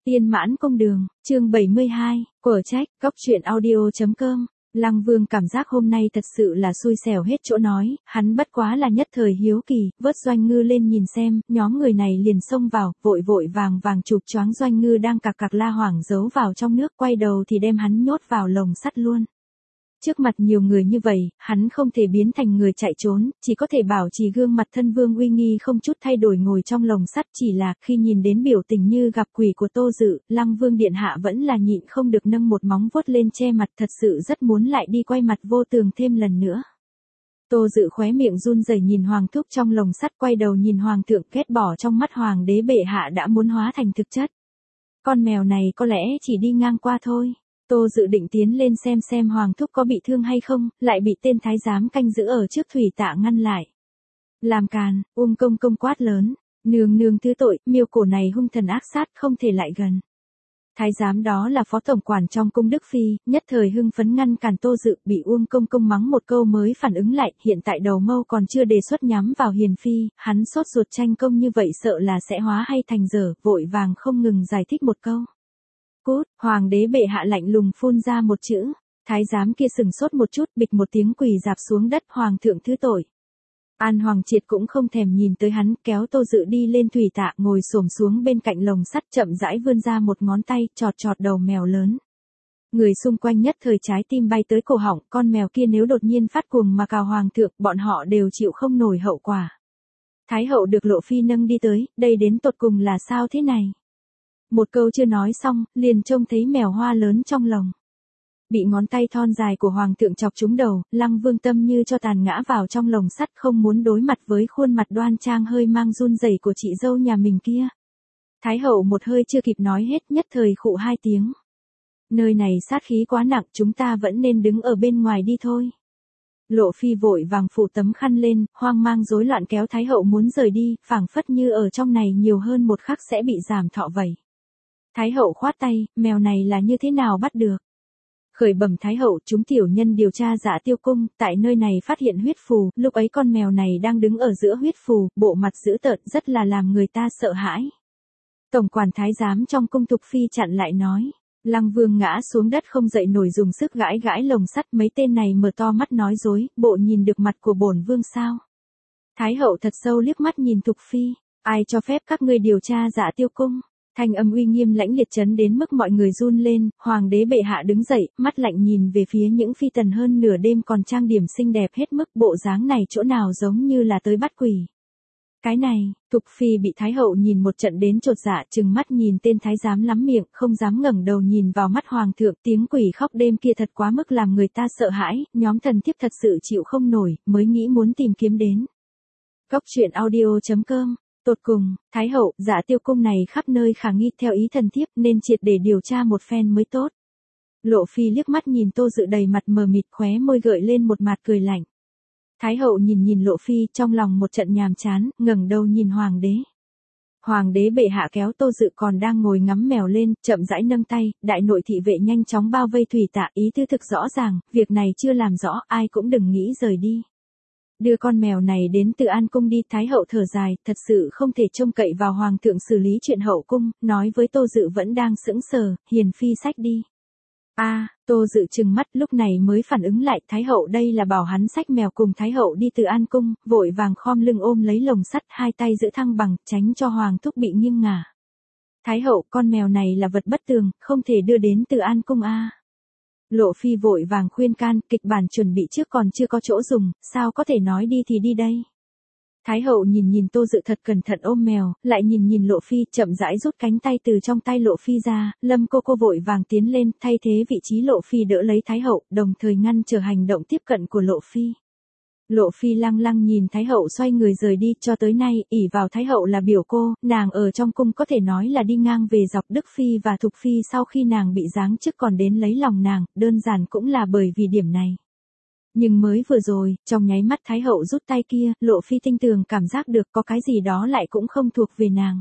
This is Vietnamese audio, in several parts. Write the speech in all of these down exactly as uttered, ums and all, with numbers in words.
Tiên Mãn Cung Đường, chương bảy mươi hai, của trách, góc truyện audio.com. Lăng Vương cảm giác hôm nay thật sự là xui xẻo hết chỗ nói, hắn bất quá là nhất thời hiếu kỳ, vớt Doanh Ngư lên nhìn xem, nhóm người này liền xông vào, vội vội vàng vàng chụp choáng Doanh Ngư đang cặc cặc la hoảng giấu vào trong nước, quay đầu thì đem hắn nhốt vào lồng sắt luôn. Trước mặt nhiều người như vậy, hắn không thể biến thành người chạy trốn, chỉ có thể bảo trì gương mặt thân vương uy nghi không chút thay đổi ngồi trong lồng sắt, chỉ là khi nhìn đến biểu tình như gặp quỷ của Tô Dự, Lăng Vương điện hạ vẫn là nhịn không được nâng một móng vuốt lên che mặt, thật sự rất muốn lại đi quay mặt vô tường thêm lần nữa. Tô Dự khóe miệng run rẩy nhìn hoàng thúc trong lồng sắt, quay đầu nhìn hoàng thượng, ghét bỏ trong mắt hoàng đế bệ hạ đã muốn hóa thành thực chất. Con mèo này có lẽ chỉ đi ngang qua thôi. Tô Dự định tiến lên xem xem hoàng thúc có bị thương hay không, lại bị tên thái giám canh giữ ở trước thủy tạ ngăn lại. Làm càn, Uông công công quát lớn, nương nương thứ tội, miêu cổ này hung thần ác sát, không thể lại gần. Thái giám đó là phó tổng quản trong cung Đức Phi, nhất thời hưng phấn ngăn cản Tô Dự, bị Uông công công mắng một câu mới phản ứng lại, hiện tại đầu mâu còn chưa đề xuất nhắm vào Hiền Phi, hắn sốt ruột tranh công như vậy sợ là sẽ hóa hay thành dở, vội vàng không ngừng giải thích một câu. Cút, hoàng đế bệ hạ lạnh lùng phun ra một chữ, thái giám kia sừng sốt một chút, bịch một tiếng quỳ dạp xuống đất, hoàng thượng thứ tội. An Hoàng Triệt cũng không thèm nhìn tới hắn, kéo Tô Dự đi lên thủy tạ, ngồi xổm xuống bên cạnh lồng sắt, chậm rãi vươn ra một ngón tay, chọt chọt đầu mèo lớn. Người xung quanh nhất thời trái tim bay tới cổ họng, con mèo kia nếu đột nhiên phát cuồng mà cào hoàng thượng, bọn họ đều chịu không nổi hậu quả. Thái hậu được Lộ Phi nâng đi tới, đây đến tột cùng là sao thế này? Một câu chưa nói xong, liền trông thấy mèo hoa lớn trong lồng. Bị ngón tay thon dài của hoàng thượng chọc trúng đầu, Lăng Vương tâm như cho tàn ngã vào trong lồng sắt, không muốn đối mặt với khuôn mặt đoan trang hơi mang run rẩy của chị dâu nhà mình kia. Thái hậu một hơi chưa kịp nói hết, nhất thời khụ hai tiếng. Nơi này sát khí quá nặng, chúng ta vẫn nên đứng ở bên ngoài đi thôi. Lộ Phi vội vàng phủ tấm khăn lên, hoang mang rối loạn kéo Thái hậu muốn rời đi, phảng phất như ở trong này nhiều hơn một khắc sẽ bị giảm thọ vậy. Thái hậu khoát tay, mèo này là như thế nào bắt được? Khởi bẩm Thái hậu, chúng tiểu nhân điều tra Dạ Tiêu cung, tại nơi này phát hiện huyết phù, lúc ấy con mèo này đang đứng ở giữa huyết phù, bộ mặt dữ tợn rất là làm người ta sợ hãi. Tổng quản thái giám trong cung Thục Phi chặn lại nói. Lăng Vương ngã xuống đất không dậy nổi, dùng sức gãi gãi lồng sắt, mấy tên này mở to mắt nói dối, bộ nhìn được mặt của bổn vương sao? Thái hậu thật sâu liếc mắt nhìn Thục Phi, ai cho phép các ngươi điều tra Dạ Tiêu cung? Thanh âm uy nghiêm lãnh liệt chấn đến mức mọi người run lên, hoàng đế bệ hạ đứng dậy, mắt lạnh nhìn về phía những phi tần hơn nửa đêm còn trang điểm xinh đẹp hết mức, bộ dáng này chỗ nào giống như là tới bắt quỷ. Cái này, Thục Phi bị Thái hậu nhìn một trận đến chột dạ, trừng mắt nhìn tên thái giám lắm miệng, không dám ngẩng đầu nhìn vào mắt hoàng thượng, tiếng quỷ khóc đêm kia thật quá mức làm người ta sợ hãi, nhóm thần thiếp thật sự chịu không nổi, mới nghĩ muốn tìm kiếm đến. Góc truyện audio.com. Tột cùng, Thái hậu, Dạ Tiêu cung này khắp nơi khả nghi, theo ý thần thiếp nên triệt để điều tra một phen mới tốt. Lộ Phi liếc mắt nhìn Tô Dự đầy mặt mờ mịt, khóe môi gợi lên một mặt cười lạnh. Thái hậu nhìn nhìn Lộ Phi, trong lòng một trận nhàm chán, ngẩng đầu nhìn hoàng đế. Hoàng đế bệ hạ kéo Tô Dự còn đang ngồi ngắm mèo lên, chậm rãi nâng tay, đại nội thị vệ nhanh chóng bao vây thủy tạ, ý tứ thực rõ ràng, việc này chưa làm rõ, ai cũng đừng nghĩ rời đi. Đưa con mèo này đến Từ An cung đi. Thái hậu thở dài, thật sự không thể trông cậy vào hoàng thượng xử lý chuyện hậu cung, nói với Tô Dự vẫn đang sững sờ, Hiền Phi xách đi. A, à, Tô Dự trừng mắt lúc này mới phản ứng lại, Thái hậu đây là bảo hắn xách mèo cùng Thái hậu đi Từ An cung, vội vàng khom lưng ôm lấy lồng sắt, hai tay giữ thăng bằng, tránh cho hoàng thúc bị nghiêng ngả. Thái hậu, con mèo này là vật bất tường, không thể đưa đến Từ An cung a. À. Lộ Phi vội vàng khuyên can, kịch bản chuẩn bị trước còn chưa có chỗ dùng, sao có thể nói đi thì đi đây. Thái hậu nhìn nhìn Tô Dự thật cẩn thận ôm mèo, lại nhìn nhìn Lộ Phi, chậm rãi rút cánh tay từ trong tay Lộ Phi ra, Lâm cô cô vội vàng tiến lên, thay thế vị trí Lộ Phi đỡ lấy Thái hậu, đồng thời ngăn trở hành động tiếp cận của Lộ Phi. Lộ Phi lăng lăng nhìn Thái hậu xoay người rời đi, cho tới nay, ỷ vào Thái hậu là biểu cô, nàng ở trong cung có thể nói là đi ngang về dọc Đức Phi và Thục Phi sau khi nàng bị giáng chức còn đến lấy lòng nàng, đơn giản cũng là bởi vì điểm này. Nhưng mới vừa rồi, trong nháy mắt Thái hậu rút tay kia, Lộ Phi tinh tường cảm giác được có cái gì đó lại cũng không thuộc về nàng.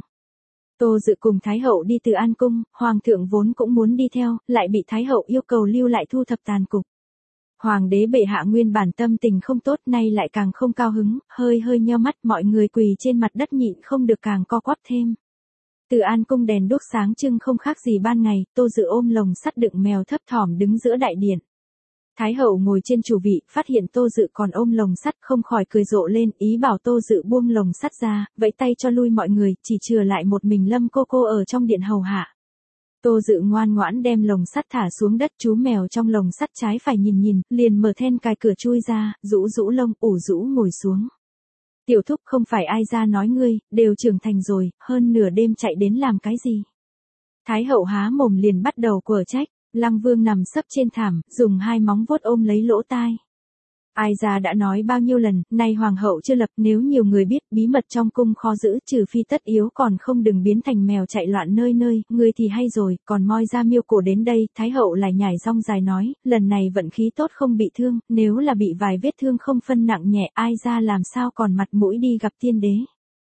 Tô Dự cùng Thái hậu đi Từ An cung, hoàng thượng vốn cũng muốn đi theo, lại bị Thái hậu yêu cầu lưu lại thu thập tàn cục. Hoàng đế bệ hạ nguyên bản tâm tình không tốt, nay lại càng không cao hứng, hơi hơi nheo mắt, mọi người quỳ trên mặt đất nhịn không được càng co quắp thêm. Từ An cung đèn đuốc sáng trưng không khác gì ban ngày, Tô Dự ôm lồng sắt đựng mèo thấp thỏm đứng giữa đại điện. Thái hậu ngồi trên chủ vị, phát hiện Tô Dự còn ôm lồng sắt không khỏi cười rộ lên, ý bảo Tô Dự buông lồng sắt ra, vẫy tay cho lui mọi người, chỉ chừa lại một mình Lâm cô cô ở trong điện hầu hạ. Tô Dự ngoan ngoãn đem lồng sắt thả xuống đất, chú mèo trong lồng sắt trái phải nhìn nhìn, liền mở then cài cửa chui ra, rũ rũ lông, ủ rũ ngồi xuống. Tiểu thúc, không phải ai ra nói ngươi, đều trưởng thành rồi, hơn nửa đêm chạy đến làm cái gì? Thái hậu há mồm liền bắt đầu quở trách. Lăng Vương nằm sấp trên thảm, dùng hai móng vuốt ôm lấy lỗ tai. Ai ra đã nói bao nhiêu lần, nay hoàng hậu chưa lập, nếu nhiều người biết bí mật trong cung khó giữ, trừ phi tất yếu, còn không đừng biến thành mèo chạy loạn nơi nơi, ngươi thì hay rồi, còn moi ra miêu cổ đến đây. Thái hậu lại nhảy rong dài nói, lần này vận khí tốt không bị thương, nếu là bị vài vết thương không phân nặng nhẹ, ai ra làm sao còn mặt mũi đi gặp tiên đế.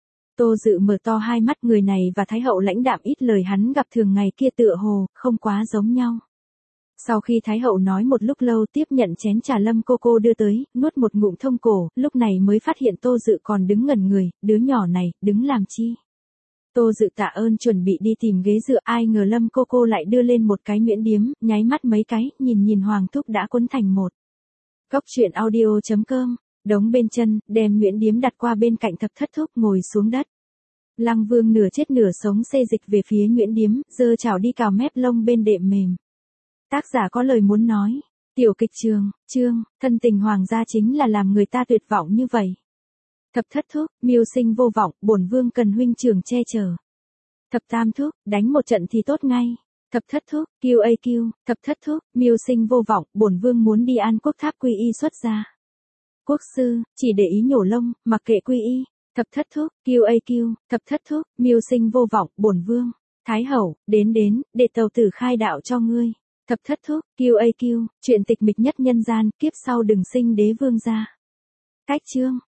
Tô Dự mở to hai mắt, người này và Thái hậu lãnh đạm ít lời hắn gặp thường ngày kia tựa hồ không quá giống nhau. Sau khi Thái hậu nói một lúc lâu, tiếp nhận chén trà Lâm cô cô đưa tới, nuốt một ngụm thông cổ, lúc này mới phát hiện Tô Dự còn đứng ngẩn người, đứa nhỏ này, đứng làm chi? Tô Dự tạ ơn chuẩn bị đi tìm ghế dựa, ai ngờ Lâm cô cô lại đưa lên một cái nhuyễn điếm, nháy mắt mấy cái, nhìn nhìn hoàng thúc đã quấn thành một. Cốc truyện audio chấm com, đống bên chân, đem nhuyễn điếm đặt qua bên cạnh Thập Thất Thúc, ngồi xuống đất. Lăng Vương nửa chết nửa sống xê dịch về phía nhuyễn điếm, giơ chảo đi cào mép lông bên đệm mềm. Tác giả có lời muốn nói. Tiểu kịch trường, chương, thân tình hoàng gia chính là làm người ta tuyệt vọng như vậy. Thập Thất Thúc, mưu sinh vô vọng, bổn vương cần huynh trưởng che chở. Thập Tam Thúc, đánh một trận thì tốt ngay. Thập Thất Thúc, kiu a kiu, Thập Thất Thúc, mưu sinh vô vọng, bổn vương muốn đi An Quốc Tháp quy y xuất gia. Quốc sư, chỉ để ý nhổ lông, mặc kệ quy y. Thập Thất Thúc, kiu a kiu, Thập Thất Thúc, mưu sinh vô vọng, bổn vương. Thái hậu, đến đến, để tàu tử khai đạo cho ngươi. Thập Thất Thúc, kiu a kiu, chuyện tịch mịch nhất nhân gian, kiếp sau đừng sinh đế vương gia. Cách chương.